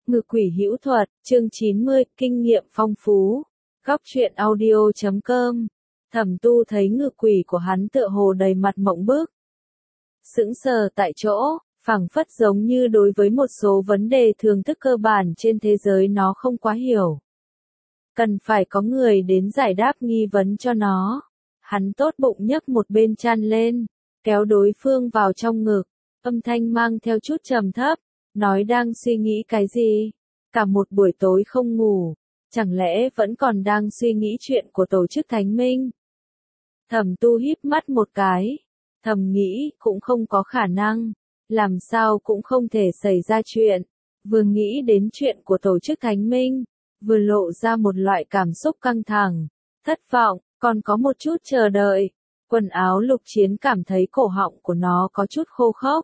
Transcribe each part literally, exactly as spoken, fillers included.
Ngự quỷ hữu thuật, chương chín mươi, kinh nghiệm phong phú. Góc truyện audio chấm com. Thẩm Tu thấy ngự quỷ của hắn tựa hồ đầy mặt mộng bức. Sững sờ tại chỗ, phảng phất giống như đối với một số vấn đề thường thức cơ bản trên thế giới nó không quá hiểu. Cần phải có người đến giải đáp nghi vấn cho nó. Hắn tốt bụng nhấc một bên chăn lên, kéo đối phương vào trong ngực, âm thanh mang theo chút trầm thấp, nói đang suy nghĩ cái gì? Cả một buổi tối không ngủ, chẳng lẽ vẫn còn đang suy nghĩ chuyện của tổ chức Thánh Minh? Thẩm Tu híp mắt một cái, thầm nghĩ cũng không có khả năng, làm sao cũng không thể xảy ra chuyện. Vừa nghĩ đến chuyện của tổ chức Thánh Minh, vừa lộ ra một loại cảm xúc căng thẳng, thất vọng, còn có một chút chờ đợi. Quần áo Lục Chiến cảm thấy cổ họng của nó có chút khô khốc.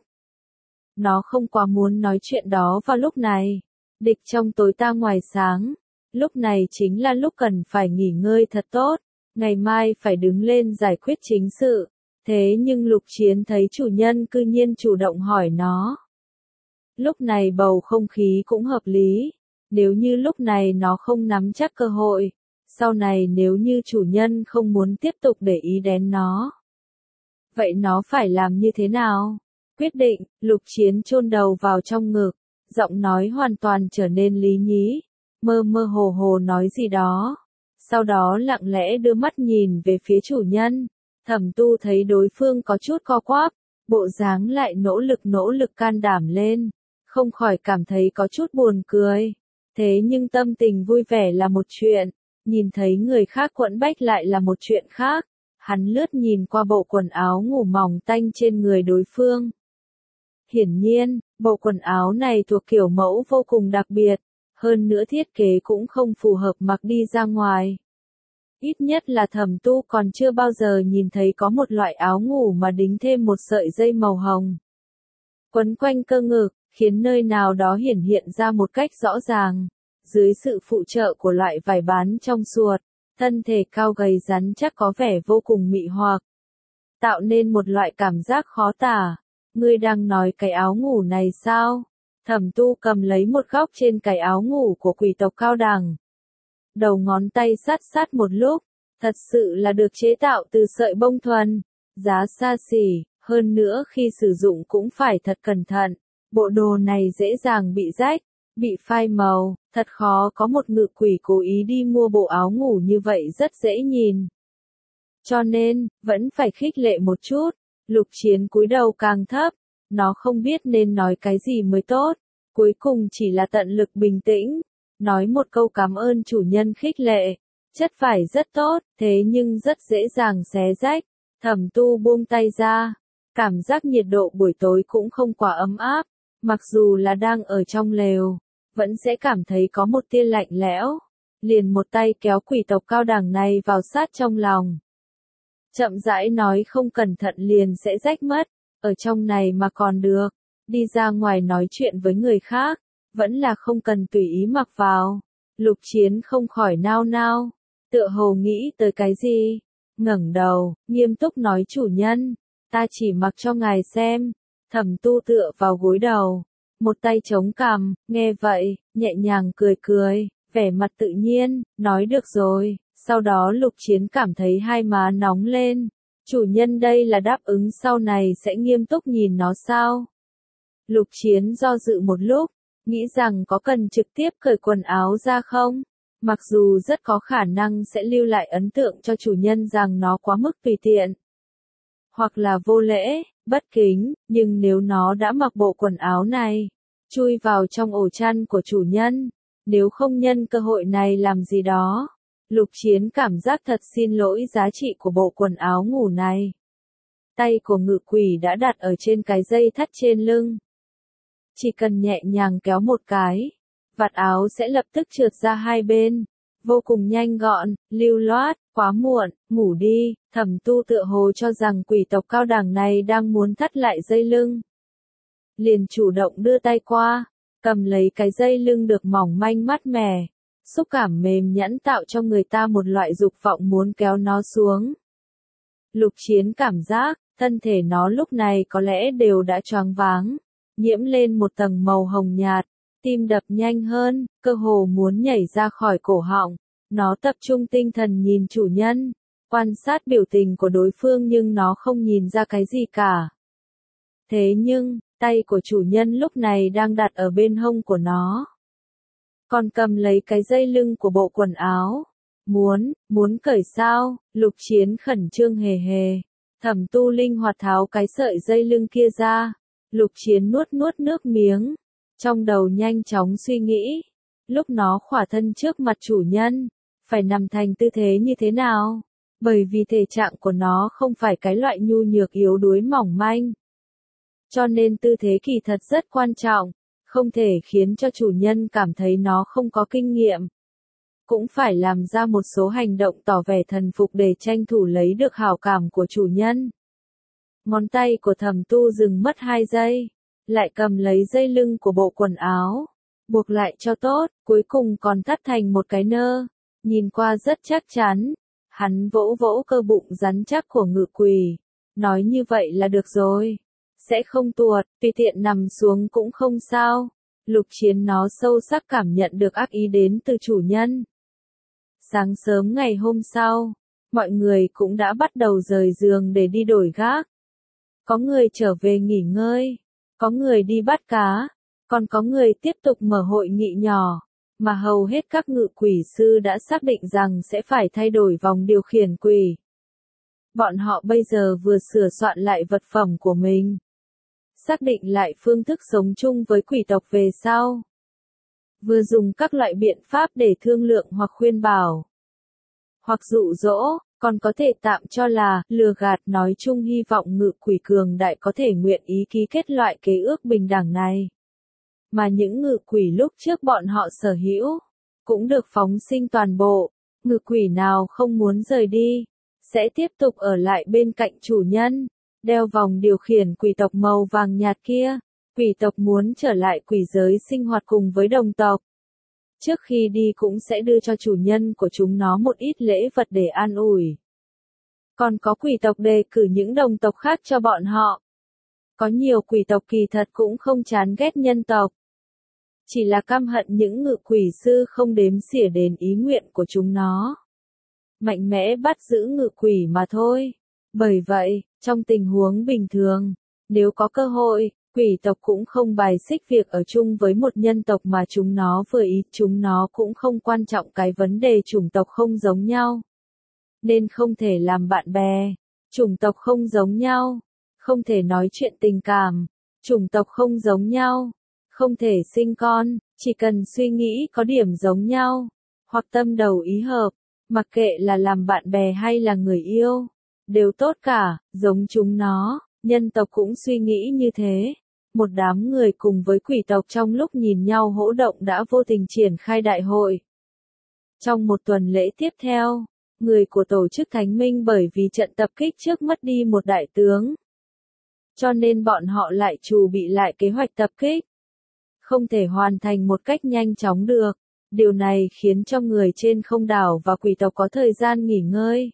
Nó không quá muốn nói chuyện đó vào lúc này. Địch trong tối ta ngoài sáng. Lúc này chính là lúc cần phải nghỉ ngơi thật tốt. Ngày mai phải đứng lên giải quyết chính sự. Thế nhưng Lục Chiến thấy chủ nhân cư nhiên chủ động hỏi nó. Lúc này bầu không khí cũng hợp lý. Nếu như lúc này nó không nắm chắc cơ hội. Sau này nếu như chủ nhân không muốn tiếp tục để ý đến nó. Vậy nó phải làm như thế nào? Quyết định, Lục Chiến chôn đầu vào trong ngực, giọng nói hoàn toàn trở nên lý nhí, mơ mơ hồ hồ nói gì đó. Sau đó lặng lẽ đưa mắt nhìn về phía chủ nhân, Thẩm Tu thấy đối phương có chút co quắp, bộ dáng lại nỗ lực nỗ lực can đảm lên, không khỏi cảm thấy có chút buồn cười. Thế nhưng tâm tình vui vẻ là một chuyện, nhìn thấy người khác quẫn bách lại là một chuyện khác. Hắn lướt nhìn qua bộ quần áo ngủ mỏng tanh trên người đối phương. Hiển nhiên, bộ quần áo này thuộc kiểu mẫu vô cùng đặc biệt, hơn nữa thiết kế cũng không phù hợp mặc đi ra ngoài. Ít nhất là Thẩm Tu còn chưa bao giờ nhìn thấy có một loại áo ngủ mà đính thêm một sợi dây màu hồng. Quấn quanh cơ ngực, khiến nơi nào đó hiển hiện ra một cách rõ ràng. Dưới sự phụ trợ của loại vải bán trong suột, thân thể cao gầy rắn chắc có vẻ vô cùng mị hoặc. Tạo nên một loại cảm giác khó tả. Ngươi đang nói cái áo ngủ này sao? Thẩm Tu cầm lấy một góc trên cái áo ngủ của quỷ tộc cao đẳng. Đầu ngón tay sát sát một lúc, thật sự là được chế tạo từ sợi bông thuần, giá xa xỉ, hơn nữa khi sử dụng cũng phải thật cẩn thận. Bộ đồ này dễ dàng bị rách, bị phai màu, thật khó có một ngự quỷ cố ý đi mua bộ áo ngủ như vậy rất dễ nhìn. Cho nên, vẫn phải khích lệ một chút. Lục Chiến cúi đầu càng thấp, nó không biết nên nói cái gì mới tốt, cuối cùng chỉ là tận lực bình tĩnh, nói một câu cảm ơn chủ nhân khích lệ, chất vải rất tốt, thế nhưng rất dễ dàng xé rách. Thẩm Tu buông tay ra, cảm giác nhiệt độ buổi tối cũng không quá ấm áp, mặc dù là đang ở trong lều, vẫn sẽ cảm thấy có một tia lạnh lẽo, liền một tay kéo quỷ tộc cao đẳng này vào sát trong lòng. Chậm rãi nói không cẩn thận liền sẽ rách mất, ở trong này mà còn được, đi ra ngoài nói chuyện với người khác, vẫn là không cần tùy ý mặc vào. Lục Chiến không khỏi nao nao, tựa hồ nghĩ tới cái gì, ngẩng đầu, nghiêm túc nói chủ nhân, ta chỉ mặc cho ngài xem. Thẩm Tu tựa vào gối đầu, một tay chống cằm, nghe vậy, nhẹ nhàng cười cười, vẻ mặt tự nhiên, nói được rồi. Sau đó Lục Chiến cảm thấy hai má nóng lên. Chủ nhân đây là đáp ứng sau này sẽ nghiêm túc nhìn nó sao? Lục Chiến do dự một lúc, nghĩ rằng có cần trực tiếp cởi quần áo ra không? Mặc dù rất có khả năng sẽ lưu lại ấn tượng cho chủ nhân rằng nó quá mức tùy tiện. Hoặc là vô lễ, bất kính, nhưng nếu nó đã mặc bộ quần áo này, chui vào trong ổ chăn của chủ nhân, nếu không nhân cơ hội này làm gì đó. Lục Chiến cảm giác thật xin lỗi giá trị của bộ quần áo ngủ này. Tay của ngự quỷ đã đặt ở trên cái dây thắt trên lưng. Chỉ cần nhẹ nhàng kéo một cái, vạt áo sẽ lập tức trượt ra hai bên. Vô cùng nhanh gọn, lưu loát, quá muộn, ngủ đi. Thẩm Tu tựa hồ cho rằng quỷ tộc cao đẳng này đang muốn thắt lại dây lưng. Liền chủ động đưa tay qua, cầm lấy cái dây lưng được mỏng manh mát mẻ. Xúc cảm mềm nhẵn tạo cho người ta một loại dục vọng muốn kéo nó xuống. Lục Chiến cảm giác, thân thể nó lúc này có lẽ đều đã choáng váng, nhiễm lên một tầng màu hồng nhạt, Tim đập nhanh hơn, cơ hồ muốn nhảy ra khỏi cổ họng. Nó tập trung tinh thần nhìn chủ nhân, quan sát biểu tình của đối phương nhưng nó không nhìn ra cái gì cả. Thế nhưng, tay của chủ nhân lúc này đang đặt ở bên hông của nó. Còn cầm lấy cái dây lưng của bộ quần áo. Muốn, muốn cởi sao? Lục Chiến khẩn trương hề hề. Thẩm Tu linh hoạt tháo cái sợi dây lưng kia ra. Lục Chiến nuốt nuốt nước miếng. Trong đầu nhanh chóng suy nghĩ. Lúc nó khỏa thân trước mặt chủ nhân, phải nằm thành tư thế như thế nào? Bởi vì thể trạng của nó không phải cái loại nhu nhược yếu đuối mỏng manh. Cho nên tư thế kỳ thật rất quan trọng, không thể khiến cho chủ nhân cảm thấy nó không có kinh nghiệm. Cũng phải làm ra một số hành động tỏ vẻ thần phục để tranh thủ lấy được hảo cảm của chủ nhân. Ngón tay của Thẩm Tu dừng mất hai giây, lại cầm lấy dây lưng của bộ quần áo, buộc lại cho tốt, cuối cùng còn thắt thành một cái nơ, nhìn qua rất chắc chắn. Hắn vỗ vỗ cơ bụng rắn chắc của ngự quỷ, nói như vậy là được rồi. Sẽ không tuột, tùy tiện nằm xuống cũng không sao. Lục Chiến nó sâu sắc cảm nhận được ác ý đến từ chủ nhân. Sáng sớm ngày hôm sau, mọi người cũng đã bắt đầu rời giường để đi đổi gác. Có người trở về nghỉ ngơi, có người đi bắt cá, còn có người tiếp tục mở hội nghị nhỏ, mà hầu hết các ngự quỷ sư đã xác định rằng sẽ phải thay đổi vòng điều khiển quỷ. Bọn họ bây giờ vừa sửa soạn lại vật phẩm của mình, xác định lại phương thức sống chung với quỷ tộc về sau. Vừa dùng các loại biện pháp để thương lượng hoặc khuyên bảo, hoặc dụ dỗ, còn có thể tạm cho là lừa gạt, nói chung hy vọng ngự quỷ cường đại có thể nguyện ý ký kết loại kế ước bình đẳng này. Mà những ngự quỷ lúc trước bọn họ sở hữu, cũng được phóng sinh toàn bộ. Ngự quỷ nào không muốn rời đi, sẽ tiếp tục ở lại bên cạnh chủ nhân, đeo vòng điều khiển quỷ tộc màu vàng nhạt kia. Quỷ tộc muốn trở lại quỷ giới sinh hoạt cùng với đồng tộc. Trước khi đi cũng sẽ đưa cho chủ nhân của chúng nó một ít lễ vật để an ủi. Còn có quỷ tộc đề cử những đồng tộc khác cho bọn họ. Có nhiều quỷ tộc kỳ thật cũng không chán ghét nhân tộc, chỉ là căm hận những ngự quỷ sư không đếm xỉa đến ý nguyện của chúng nó, mạnh mẽ bắt giữ ngự quỷ mà thôi. Bởi vậy, trong tình huống bình thường, nếu có cơ hội, quỷ tộc cũng không bài xích việc ở chung với một nhân tộc mà chúng nó vừa ý, chúng nó cũng không quan trọng cái vấn đề chủng tộc không giống nhau. Nên không thể làm bạn bè, chủng tộc không giống nhau, không thể nói chuyện tình cảm, chủng tộc không giống nhau, không thể sinh con, chỉ cần suy nghĩ có điểm giống nhau, hoặc tâm đầu ý hợp, mặc kệ là làm bạn bè hay là người yêu, đều tốt cả, giống chúng nó, nhân tộc cũng suy nghĩ như thế. Một đám người cùng với quỷ tộc trong lúc nhìn nhau hỗ động đã vô tình triển khai đại hội. Trong một tuần lễ tiếp theo, người của tổ chức Thánh Minh bởi vì trận tập kích trước mất đi một đại tướng, cho nên bọn họ lại chuẩn bị lại kế hoạch tập kích. Không thể hoàn thành một cách nhanh chóng được. Điều này khiến cho người trên không đảo và quỷ tộc có thời gian nghỉ ngơi.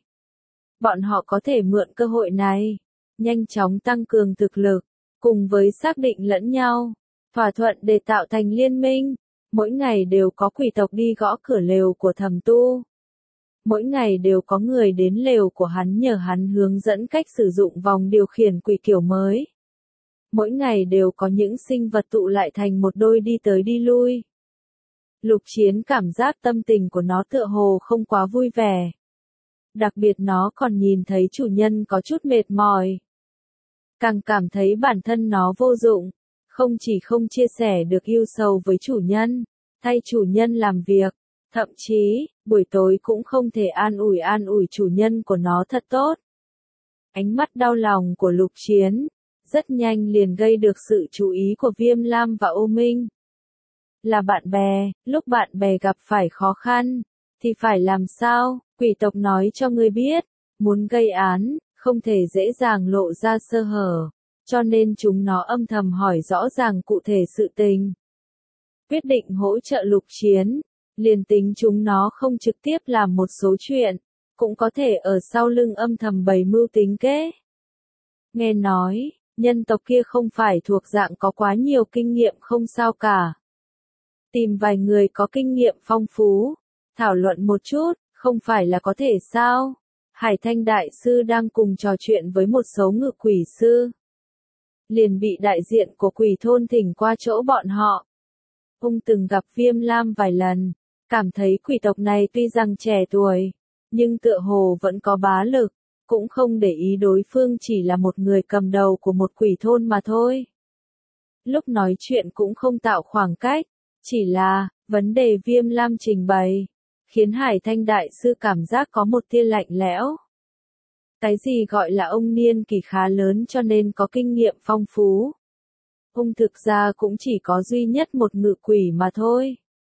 Bọn họ có thể mượn cơ hội này, nhanh chóng tăng cường thực lực, cùng với xác định lẫn nhau, thỏa thuận để tạo thành liên minh. Mỗi ngày đều có quỷ tộc đi gõ cửa lều của Thẩm Tu. Mỗi ngày đều có người đến lều của hắn nhờ hắn hướng dẫn cách sử dụng vòng điều khiển quỷ kiểu mới. Mỗi ngày đều có những sinh vật tụ lại thành một đôi đi tới đi lui. Lục Chiến cảm giác tâm tình của nó tựa hồ không quá vui vẻ. Đặc biệt nó còn nhìn thấy chủ nhân có chút mệt mỏi. Càng cảm thấy bản thân nó vô dụng, không chỉ không chia sẻ được ưu sầu với chủ nhân, thay chủ nhân làm việc, thậm chí, buổi tối cũng không thể an ủi an ủi chủ nhân của nó thật tốt. Ánh mắt đau lòng của Lục Chiến, rất nhanh liền gây được sự chú ý của Viêm Lam và Ô Minh. Là bạn bè, lúc bạn bè gặp phải khó khăn, thì phải làm sao? Quỷ tộc nói cho ngươi biết, muốn gây án, không thể dễ dàng lộ ra sơ hở, cho nên chúng nó âm thầm hỏi rõ ràng cụ thể sự tình. Quyết định hỗ trợ Lục Chiến, liền tính chúng nó không trực tiếp làm một số chuyện, cũng có thể ở sau lưng âm thầm bày mưu tính kế. Nghe nói, nhân tộc kia không phải thuộc dạng có quá nhiều kinh nghiệm không sao cả. Tìm vài người có kinh nghiệm phong phú, thảo luận một chút, không phải là có thể sao? Hải Thanh Đại Sư đang cùng trò chuyện với một số ngự quỷ sư. Liền bị đại diện của quỷ thôn thỉnh qua chỗ bọn họ. Ông từng gặp Viêm Lam vài lần, cảm thấy quỷ tộc này tuy rằng trẻ tuổi, nhưng tựa hồ vẫn có bá lực, cũng không để ý đối phương chỉ là một người cầm đầu của một quỷ thôn mà thôi. Lúc nói chuyện cũng không tạo khoảng cách, chỉ là, vấn đề Viêm Lam trình bày, khiến Hải Thanh Đại Sư cảm giác có một tia lạnh lẽo. Cái gì gọi là ông niên kỷ khá lớn cho nên có kinh nghiệm phong phú. Ông thực ra cũng chỉ có duy nhất một ngự quỷ mà thôi.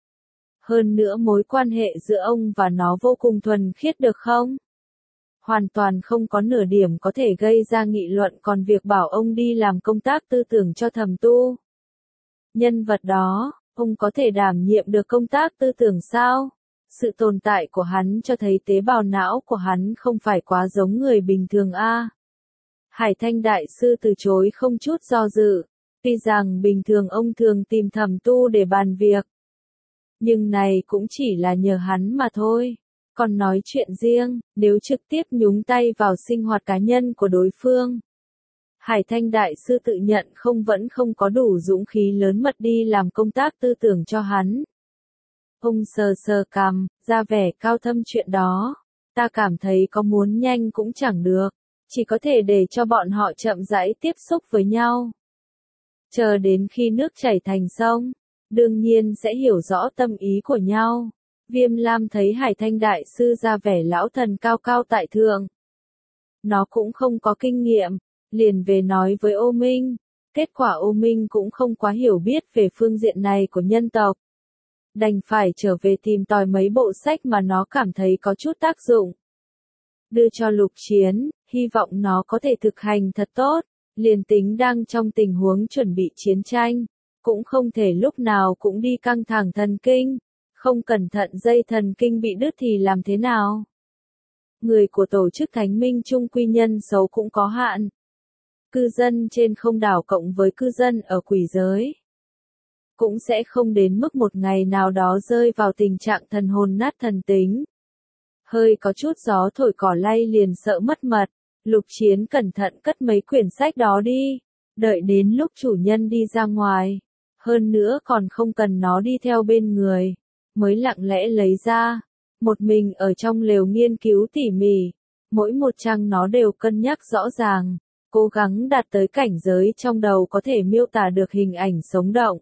Hơn nữa mối quan hệ giữa ông và nó vô cùng thuần khiết được không? Hoàn toàn không có nửa điểm có thể gây ra nghị luận, còn việc bảo ông đi làm công tác tư tưởng cho Thẩm Tu. Nhân vật đó, ông có thể đảm nhiệm được công tác tư tưởng sao? Sự tồn tại của hắn cho thấy tế bào não của hắn không phải quá giống người bình thường a. Hải Thanh Đại Sư từ chối không chút do dự, tuy rằng bình thường ông thường tìm Thẩm Tu để bàn việc. Nhưng này cũng chỉ là nhờ hắn mà thôi. Còn nói chuyện riêng, nếu trực tiếp nhúng tay vào sinh hoạt cá nhân của đối phương. Hải Thanh Đại Sư tự nhận không vẫn không có đủ dũng khí lớn mật đi làm công tác tư tưởng cho hắn. Ông sờ sờ cằm, ra vẻ cao thâm chuyện đó. Ta cảm thấy có muốn nhanh cũng chẳng được, chỉ có thể để cho bọn họ chậm rãi tiếp xúc với nhau. Chờ đến khi nước chảy thành sông, đương nhiên sẽ hiểu rõ tâm ý của nhau. Viêm Lam thấy Hải Thanh Đại Sư ra vẻ lão thần cao cao tại thượng. Nó cũng không có kinh nghiệm, liền về nói với Ô Minh. Kết quả Ô Minh cũng không quá hiểu biết về phương diện này của nhân tộc. Đành phải trở về tìm tòi mấy bộ sách mà nó cảm thấy có chút tác dụng. Đưa cho Lục Chiến, hy vọng nó có thể thực hành thật tốt, liền tính đang trong tình huống chuẩn bị chiến tranh, cũng không thể lúc nào cũng đi căng thẳng thần kinh, không cẩn thận dây thần kinh bị đứt thì làm thế nào? Người của tổ chức Thánh Minh Trung quy nhân xấu cũng có hạn. Cư dân trên không đảo cộng với cư dân ở quỷ giới, cũng sẽ không đến mức một ngày nào đó rơi vào tình trạng thần hồn nát thần tính. Hơi có chút gió thổi cỏ lay liền sợ mất mật, Lục Chiến cẩn thận cất mấy quyển sách đó đi, đợi đến lúc chủ nhân đi ra ngoài, hơn nữa còn không cần nó đi theo bên người, mới lặng lẽ lấy ra, một mình ở trong lều nghiên cứu tỉ mỉ, mỗi một trang nó đều cân nhắc rõ ràng, cố gắng đạt tới cảnh giới trong đầu có thể miêu tả được hình ảnh sống động.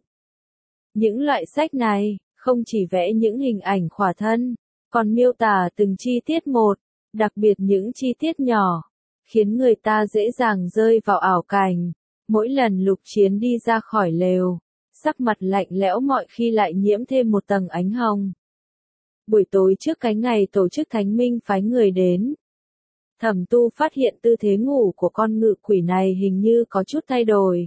Những loại sách này, không chỉ vẽ những hình ảnh khỏa thân, còn miêu tả từng chi tiết một, đặc biệt những chi tiết nhỏ, khiến người ta dễ dàng rơi vào ảo cảnh. Mỗi lần Lục Chiến đi ra khỏi lều, sắc mặt lạnh lẽo mọi khi lại nhiễm thêm một tầng ánh hồng. Buổi tối trước cái ngày tổ chức Thánh Minh phái người đến, Thẩm Tu phát hiện tư thế ngủ của con ngự quỷ này hình như có chút thay đổi.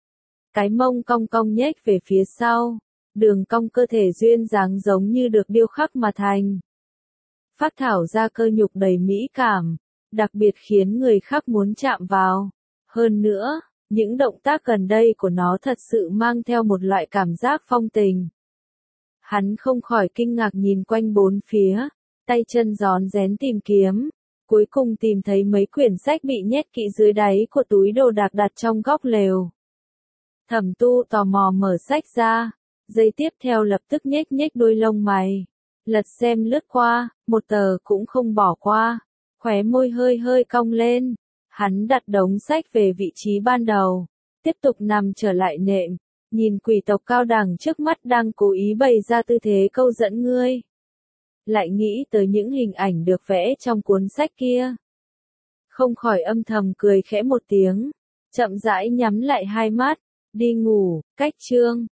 Cái mông cong cong nhếch về phía sau, đường cong cơ thể duyên dáng giống như được điêu khắc mà thành. Phát thảo ra cơ nhục đầy mỹ cảm, đặc biệt khiến người khác muốn chạm vào. Hơn nữa, những động tác gần đây của nó thật sự mang theo một loại cảm giác phong tình. Hắn không khỏi kinh ngạc nhìn quanh bốn phía, tay chân rón rén tìm kiếm, cuối cùng tìm thấy mấy quyển sách bị nhét kỹ dưới đáy của túi đồ đạc đặt trong góc lều. Thẩm Tu tò mò mở sách ra, giây tiếp theo lập tức nhếch nhếch đôi lông mày, lật xem lướt qua, một tờ cũng không bỏ qua, khóe môi hơi hơi cong lên, hắn đặt đống sách về vị trí ban đầu, tiếp tục nằm trở lại nệm, nhìn quỷ tộc cao đẳng trước mắt đang cố ý bày ra tư thế câu dẫn ngươi. Lại nghĩ tới những hình ảnh được vẽ trong cuốn sách kia. Không khỏi âm thầm cười khẽ một tiếng, chậm rãi nhắm lại hai mắt, đi ngủ, cách chương.